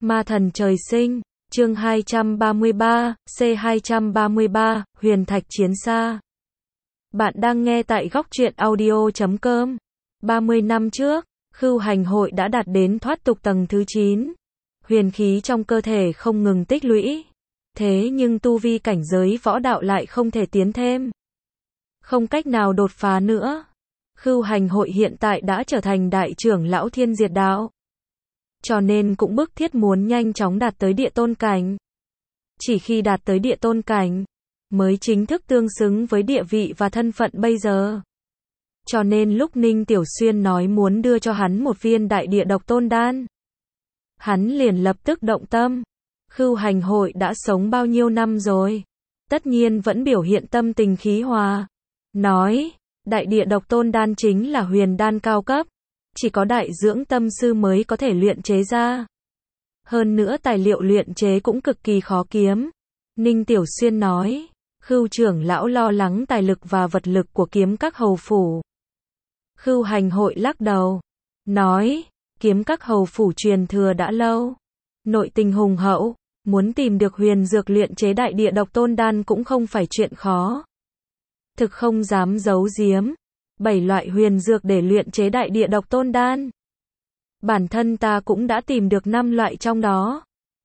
Ma thần trời sinh, chương 233, C233, Huyền Thạch Chiến Xa. Bạn đang nghe tại góc truyện audio.com. 30 năm trước, Khưu Hành Hội đã đạt đến thoát tục tầng thứ 9. Huyền khí trong cơ thể không ngừng tích lũy. Thế nhưng tu vi cảnh giới võ đạo lại không thể tiến thêm. Không cách nào đột phá nữa. Khưu Hành Hội hiện tại đã trở thành đại trưởng lão Thiên Diệt Đạo. Cho nên cũng bức thiết muốn nhanh chóng đạt tới địa tôn cảnh. Chỉ khi đạt tới địa tôn cảnh, mới chính thức tương xứng với địa vị và thân phận bây giờ. Cho nên lúc Ninh Tiểu Xuyên nói muốn đưa cho hắn một viên đại địa độc tôn đan, hắn liền lập tức động tâm. Khưu Hành Hội đã sống bao nhiêu năm rồi, tất nhiên vẫn biểu hiện tâm tình khí hòa. Nói, đại địa độc tôn đan chính là huyền đan cao cấp, chỉ có đại dưỡng tâm sư mới có thể luyện chế ra. Hơn nữa tài liệu luyện chế cũng cực kỳ khó kiếm. Ninh Tiểu Xuyên nói, Khưu trưởng lão lo lắng tài lực và vật lực của kiếm các hầu phủ. Khưu Hành Hội lắc đầu, nói, kiếm các hầu phủ truyền thừa đã lâu, nội tình hùng hậu, muốn tìm được huyền dược luyện chế đại địa độc tôn đan cũng không phải chuyện khó. Thực không dám giấu giếm, 7 loại huyền dược để luyện chế đại địa độc tôn đan. Bản thân ta cũng đã tìm được 5 loại trong đó.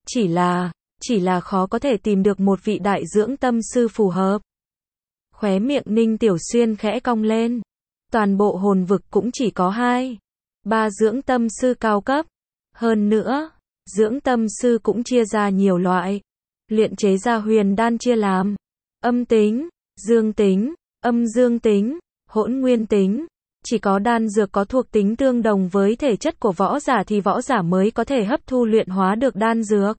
Chỉ là khó có thể tìm được một vị đại dưỡng tâm sư phù hợp. Khóe miệng Ninh Tiểu Xuyên khẽ cong lên. Toàn bộ hồn vực cũng chỉ có 2-3 dưỡng tâm sư cao cấp. Hơn nữa, dưỡng tâm sư cũng chia ra nhiều loại. Luyện chế ra huyền đan chia làm âm tính, dương tính, âm dương tính, hỗn nguyên tính. Chỉ có đan dược có thuộc tính tương đồng với thể chất của võ giả thì võ giả mới có thể hấp thu luyện hóa được đan dược.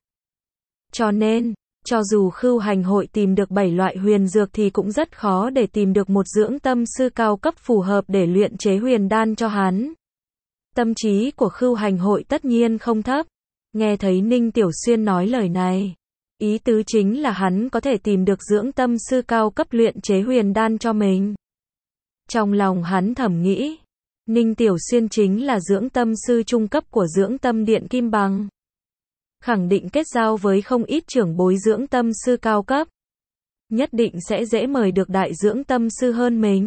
Cho nên, cho dù Khưu Hành Hội tìm được 7 loại huyền dược thì cũng rất khó để tìm được một dưỡng tâm sư cao cấp phù hợp để luyện chế huyền đan cho hắn. Tâm trí của Khưu Hành Hội tất nhiên không thấp. Nghe thấy Ninh Tiểu Xuyên nói lời này, ý tứ chính là hắn có thể tìm được dưỡng tâm sư cao cấp luyện chế huyền đan cho mình. Trong lòng hắn thầm nghĩ, Ninh Tiểu Xuyên chính là dưỡng tâm sư trung cấp của dưỡng tâm điện Kim Bằng. Khẳng định kết giao với không ít trưởng bối dưỡng tâm sư cao cấp. Nhất định sẽ dễ mời được đại dưỡng tâm sư hơn mình.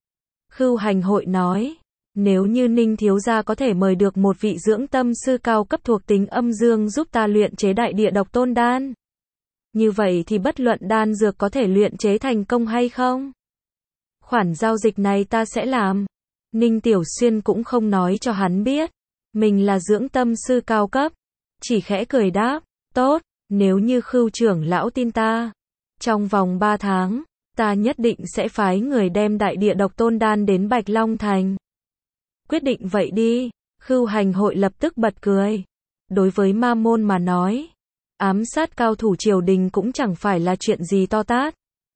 Khưu Hành Hội nói, nếu như Ninh thiếu gia có thể mời được một vị dưỡng tâm sư cao cấp thuộc tính âm dương giúp ta luyện chế đại địa độc tôn đan. Như vậy thì bất luận đan dược có thể luyện chế thành công hay không, khoản giao dịch này ta sẽ làm. Ninh Tiểu Xuyên cũng không nói cho hắn biết mình là dưỡng tâm sư cao cấp, chỉ khẽ cười đáp, tốt, nếu như Khưu trưởng lão tin ta, trong vòng 3 tháng, ta nhất định sẽ phái người đem đại địa độc tôn đan đến Bạch Long Thành. Quyết định vậy đi. Khưu Hành Hội lập tức bật cười. Đối với ma môn mà nói, ám sát cao thủ triều đình cũng chẳng phải là chuyện gì to tát.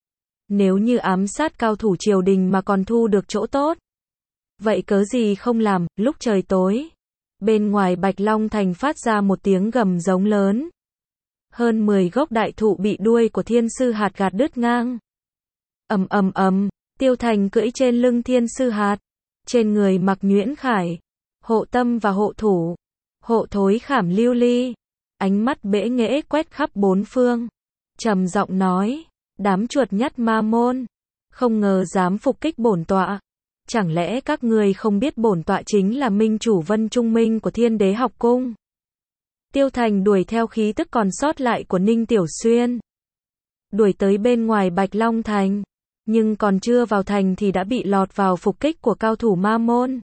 Nếu như ám sát cao thủ triều đình mà còn thu được chỗ tốt, vậy cớ gì không làm. Lúc trời tối, bên ngoài Bạch Long Thành phát ra một tiếng gầm giống lớn. Hơn 10 gốc đại thụ bị đuôi của thiên sư hạt gạt đứt ngang. Ầm ầm ầm, Tiêu Thành cưỡi trên lưng thiên sư hạt, trên người mặc nhuyễn khải, hộ tâm và hộ thủ, hộ thối khảm lưu ly, ánh mắt bẽ nghễ quét khắp bốn phương, trầm giọng nói, đám chuột nhắt ma môn, không ngờ dám phục kích bổn tọa. Chẳng lẽ các ngươi không biết bổn tọa chính là minh chủ Vân Trung Minh của Thiên Đế học cung? Tiêu Thành đuổi theo khí tức còn sót lại của Ninh Tiểu Xuyên, đuổi tới bên ngoài Bạch Long Thành, nhưng còn chưa vào thành thì đã bị lọt vào phục kích của cao thủ ma môn.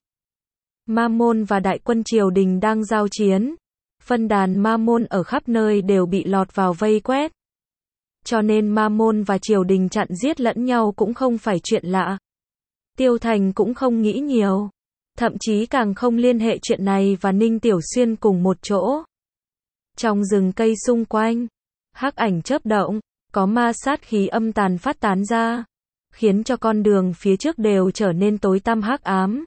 Ma môn và đại quân triều đình đang giao chiến, phân đàn ma môn ở khắp nơi đều bị lọt vào vây quét. Cho nên ma môn và triều đình chặn giết lẫn nhau cũng không phải chuyện lạ. Tiêu Thành cũng không nghĩ nhiều, thậm chí càng không liên hệ chuyện này và Ninh Tiểu Xuyên cùng một chỗ. Trong rừng cây xung quanh, hắc ảnh chớp động, có ma sát khí âm tàn phát tán ra, khiến cho con đường phía trước đều trở nên tối tăm hắc ám.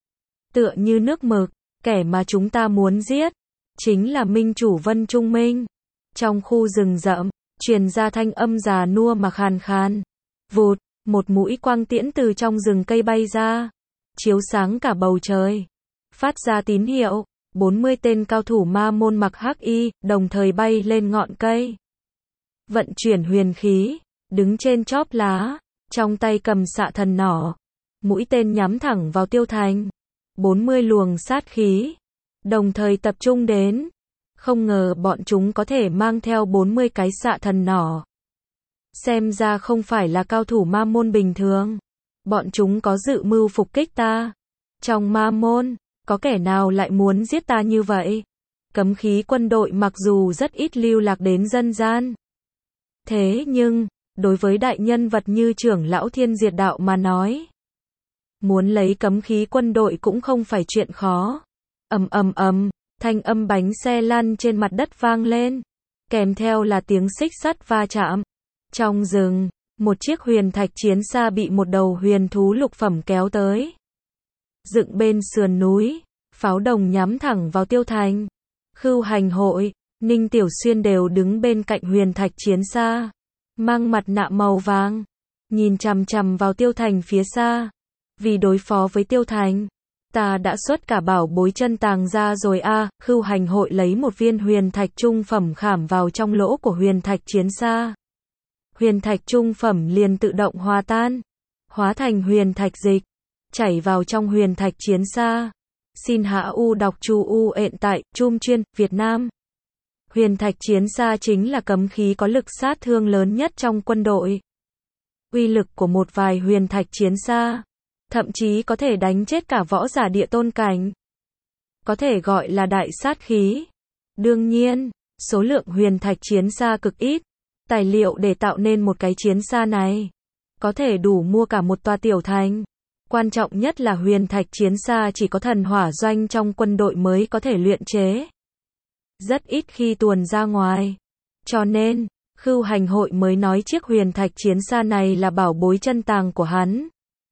Tựa như nước mực, kẻ mà chúng ta muốn giết chính là minh chủ Vân Trung Minh. Trong khu rừng rậm, truyền ra thanh âm già nua mà khàn khàn. Vụt, một mũi quang tiễn từ trong rừng cây bay ra, chiếu sáng cả bầu trời, phát ra tín hiệu. 40 tên cao thủ ma môn mặc hắc y, đồng thời bay lên ngọn cây. Vận chuyển huyền khí, đứng trên chóp lá, trong tay cầm xạ thần nỏ. Mũi tên nhắm thẳng vào Tiêu Thành. 40 luồng sát khí, đồng thời tập trung đến. Không ngờ bọn chúng có thể mang theo 40 cái xạ thần nỏ. Xem ra không phải là cao thủ ma môn bình thường. Bọn chúng có dự mưu phục kích ta. Trong ma môn, có kẻ nào lại muốn giết ta như vậy? Cấm khí quân đội mặc dù rất ít lưu lạc đến dân gian. Thế nhưng, đối với đại nhân vật như trưởng lão Thiên Diệt Đạo mà nói, muốn lấy cấm khí quân đội cũng không phải chuyện khó. Ầm ầm ầm, thanh âm bánh xe lăn trên mặt đất vang lên, kèm theo là tiếng xích sắt va chạm. Trong rừng, một chiếc huyền thạch chiến xa bị một đầu huyền thú lục phẩm kéo tới. Dựng bên sườn núi, pháo đồng nhắm thẳng vào Tiêu Thành. Khưu Hành Hội, Ninh Tiểu Xuyên đều đứng bên cạnh huyền thạch chiến xa, mang mặt nạ màu vàng, nhìn chằm chằm vào Tiêu Thành phía xa. Vì đối phó với Tiêu Thành, ta đã xuất cả bảo bối chân tàng ra rồi a. Khưu Hành Hội lấy một viên huyền thạch trung phẩm khảm vào trong lỗ của huyền thạch chiến xa. Huyền thạch trung phẩm liền tự động hòa tan, hóa thành huyền thạch dịch, chảy vào trong huyền thạch chiến xa. Xin hạ u đọc chu u ện tại Chum Chuyên Việt Nam. Huyền thạch chiến xa chính là cấm khí có lực sát thương lớn nhất trong quân đội. Uy lực của một vài huyền thạch chiến xa, thậm chí có thể đánh chết cả võ giả địa tôn cảnh. Có thể gọi là đại sát khí. Đương nhiên, số lượng huyền thạch chiến xa cực ít. Tài liệu để tạo nên một cái chiến xa này, có thể đủ mua cả một tòa tiểu thành. Quan trọng nhất là huyền thạch chiến xa chỉ có thần hỏa doanh trong quân đội mới có thể luyện chế. Rất ít khi tuồn ra ngoài. Cho nên, Khưu Hành Hội mới nói chiếc huyền thạch chiến xa này là bảo bối chân tàng của hắn.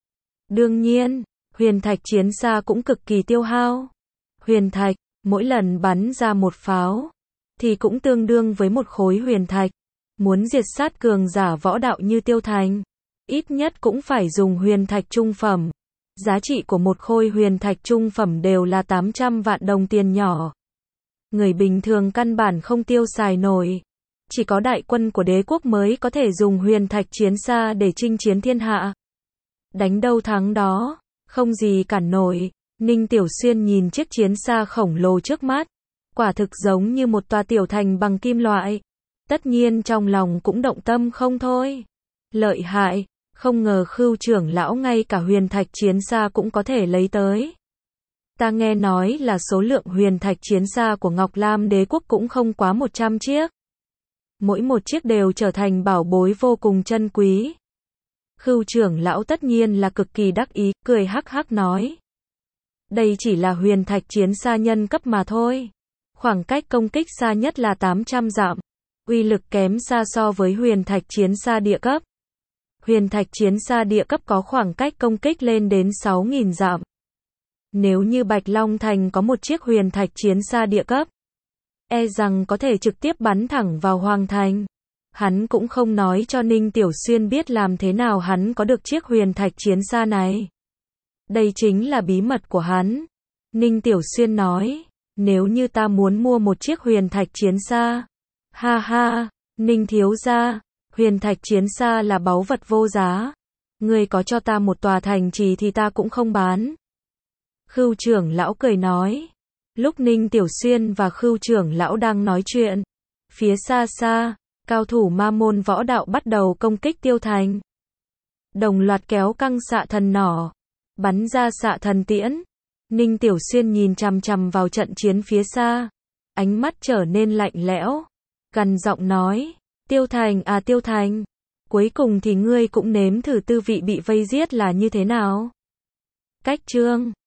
Đương nhiên, huyền thạch chiến xa cũng cực kỳ tiêu hao. Huyền thạch, mỗi lần bắn ra một pháo, thì cũng tương đương với một khối huyền thạch. Muốn diệt sát cường giả võ đạo như Tiêu Thành, ít nhất cũng phải dùng huyền thạch trung phẩm. Giá trị của một khối huyền thạch trung phẩm đều là 800 vạn đồng tiền nhỏ. Người bình thường căn bản không tiêu xài nổi. Chỉ có đại quân của đế quốc mới có thể dùng huyền thạch chiến xa để chinh chiến thiên hạ. Đánh đâu thắng đó, không gì cản nổi. Ninh Tiểu Xuyên nhìn chiếc chiến xa khổng lồ trước mắt, quả thực giống như một tòa tiểu thành bằng kim loại. Tất nhiên trong lòng cũng động tâm không thôi. Lợi hại, không ngờ Khưu trưởng lão ngay cả huyền thạch chiến xa cũng có thể lấy tới. Ta nghe nói là số lượng huyền thạch chiến xa của Ngọc Lam đế quốc cũng không quá 100 chiếc. Mỗi một chiếc đều trở thành bảo bối vô cùng chân quý. Khưu trưởng lão tất nhiên là cực kỳ đắc ý, cười hắc hắc nói. Đây chỉ là huyền thạch chiến xa nhân cấp mà thôi. Khoảng cách công kích xa nhất là 800 dặm. Uy lực kém xa so với huyền thạch chiến xa địa cấp. Huyền thạch chiến xa địa cấp có khoảng cách công kích lên đến 6.000 dặm. Nếu như Bạch Long Thành có một chiếc huyền thạch chiến xa địa cấp, e rằng có thể trực tiếp bắn thẳng vào Hoàng Thành. Hắn cũng không nói cho Ninh Tiểu Xuyên biết làm thế nào hắn có được chiếc huyền thạch chiến xa này. Đây chính là bí mật của hắn. Ninh Tiểu Xuyên nói, nếu như ta muốn mua một chiếc huyền thạch chiến xa. Ha ha, Ninh thiếu gia, huyền thạch chiến xa là báu vật vô giá. Ngươi có cho ta một tòa thành trì thì ta cũng không bán. Khưu trưởng lão cười nói. Lúc Ninh Tiểu Xuyên và Khưu trưởng lão đang nói chuyện, phía xa xa, cao thủ ma môn võ đạo bắt đầu công kích Tiêu Thành. Đồng loạt kéo căng xạ thần nỏ, bắn ra xạ thần tiễn. Ninh Tiểu Xuyên nhìn chằm chằm vào trận chiến phía xa, ánh mắt trở nên lạnh lẽo, gằn giọng nói, Tiêu Thành à Tiêu Thành, cuối cùng thì ngươi cũng nếm thử tư vị bị vây giết là như thế nào. Cách chương